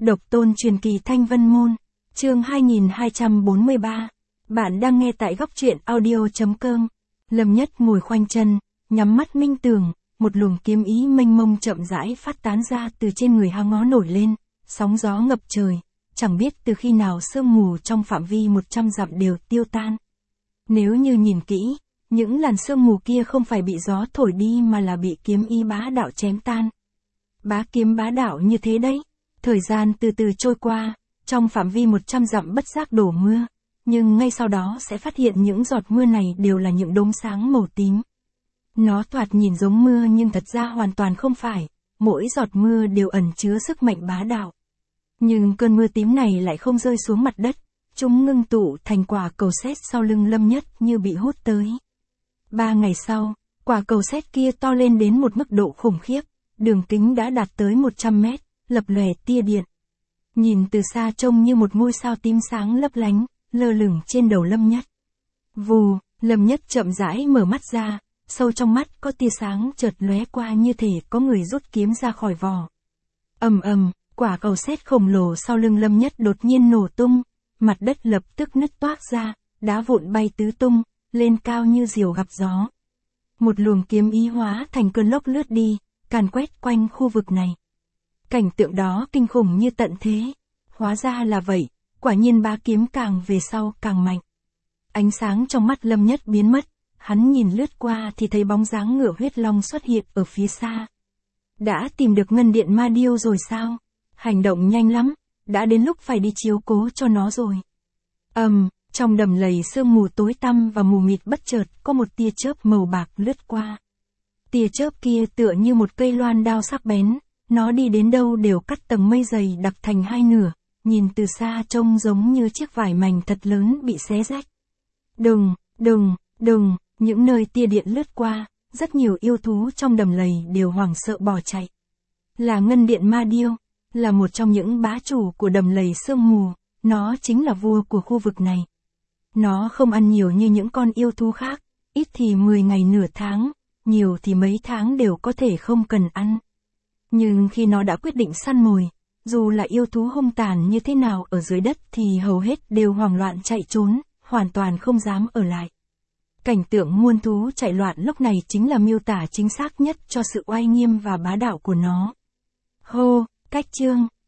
Độc tôn truyền kỳ Thanh Vân Môn, chương 2243. Bạn đang nghe tại góc truyện audio.com. Lâm Nhất ngồi khoanh chân, nhắm mắt minh tưởng, một luồng kiếm ý mênh mông chậm rãi phát tán ra từ trên người hang ngó nổi lên, sóng gió ngập trời, chẳng biết từ khi nào sương mù trong phạm vi 100 dặm đều tiêu tan. Nếu như nhìn kỹ, những làn sương mù kia không phải bị gió thổi đi mà là bị kiếm ý bá đạo chém tan. Bá kiếm bá đạo như thế đấy. Thời gian từ từ trôi qua, trong phạm vi 100 dặm bất giác đổ mưa, nhưng ngay sau đó sẽ phát hiện những giọt mưa này đều là những đốm sáng màu tím. Nó thoạt nhìn giống mưa nhưng thật ra hoàn toàn không phải, mỗi giọt mưa đều ẩn chứa sức mạnh bá đạo. Nhưng cơn mưa tím này lại không rơi xuống mặt đất, chúng ngưng tụ thành quả cầu sét sau lưng Lâm Nhất như bị hút tới. 3 ngày sau, quả cầu sét kia to lên đến một mức độ khủng khiếp, đường kính đã đạt tới 100 mét. Lập lòe tia điện. Nhìn từ xa trông như một ngôi sao tím sáng lấp lánh, lơ lửng trên đầu Lâm Nhất. Vù, Lâm Nhất chậm rãi mở mắt ra, sâu trong mắt có tia sáng chợt lóe qua như thể có người rút kiếm ra khỏi vỏ. Ầm ầm, quả cầu sét khổng lồ sau lưng Lâm Nhất đột nhiên nổ tung, mặt đất lập tức nứt toác ra, đá vụn bay tứ tung, lên cao như diều gặp gió. Một luồng kiếm ý hóa thành cơn lốc lướt đi, càn quét quanh khu vực này. Cảnh tượng đó kinh khủng như tận thế. Hóa ra là vậy, quả nhiên bá kiếm càng về sau càng mạnh. Ánh sáng trong mắt Lâm Nhất biến mất, hắn nhìn lướt qua thì thấy bóng dáng ngựa huyết long xuất hiện ở phía xa. Đã tìm được ngân điện ma điêu rồi sao? Hành động nhanh lắm, đã đến lúc phải đi chiếu cố cho nó rồi. Trong đầm lầy sương mù tối tăm và mù mịt bất chợt có một tia chớp màu bạc lướt qua. Tia chớp kia tựa như một cây loan đao sắc bén. Nó đi đến đâu đều cắt tầng mây dày đặc thành hai nửa, nhìn từ xa trông giống như chiếc vải mảnh thật lớn bị xé rách. Đùng, những nơi tia điện lướt qua, rất nhiều yêu thú trong đầm lầy đều hoảng sợ bỏ chạy. Là ngân điện ma điêu, là một trong những bá chủ của đầm lầy sương mù, nó chính là vua của khu vực này. Nó không ăn nhiều như những con yêu thú khác, ít thì 10 ngày nửa tháng, nhiều thì mấy tháng đều có thể không cần ăn. Nhưng khi nó đã quyết định săn mồi, dù là yêu thú hung tàn như thế nào ở dưới đất thì hầu hết đều hoảng loạn chạy trốn, hoàn toàn không dám ở lại. Cảnh tượng muôn thú chạy loạn lúc này chính là miêu tả chính xác nhất cho sự oai nghiêm và bá đạo của nó. Hô, cách chương,